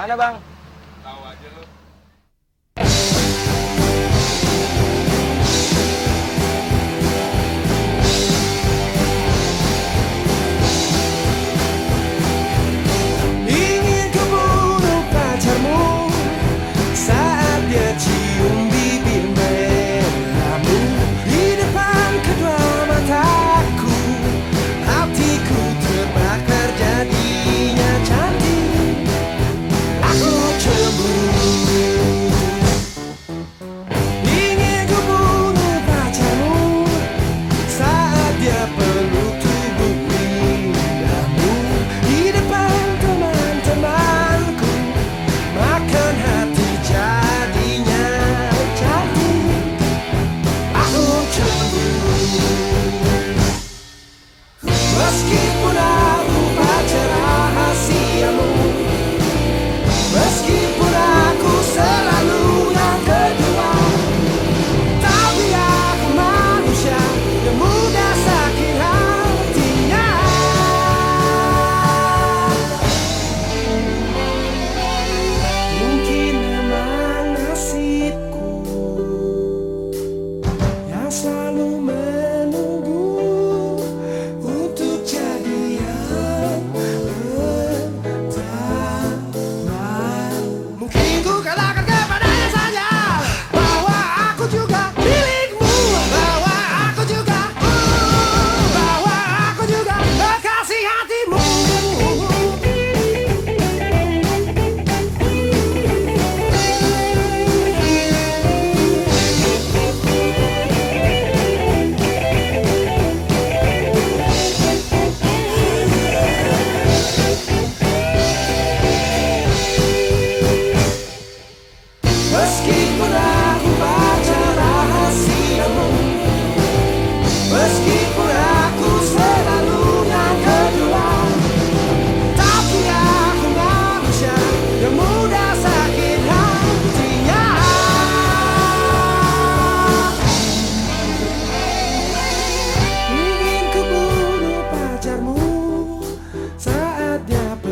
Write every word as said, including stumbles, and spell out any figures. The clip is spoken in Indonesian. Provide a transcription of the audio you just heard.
Mana bang? Tahu aja lu. Ingin ku bunuh pacarmu saat dia cium bibir merahmu di depan kedua mataku. Hatiku terbakar jadinya cantik. Aku cemburu. Ingin ku bunuh pacarmu saat dia peluk tubuh indahmu di depan teman-temanku. Makan hati jadinya cantik. Aku cemburu. Meskipun aku pacar rahasiamu, meskipun aku selalu yang kedua, tapi aku manusia yang mudah sakit hatinya. Mungkin memang nasibku yang selalu menunggu untuk jadi yang pertama. Mungkin ku katakan kepadanya saja bahwa aku juga milikmu, bahwa aku juga, bahwa aku juga kekasih hatimu. Meskipun aku pacar rahasiamu, meskipun aku selalu yang kedua, tapi aku manusia yang mudah sakit hatinya. Ingin ku bunuh pacarmu saat dia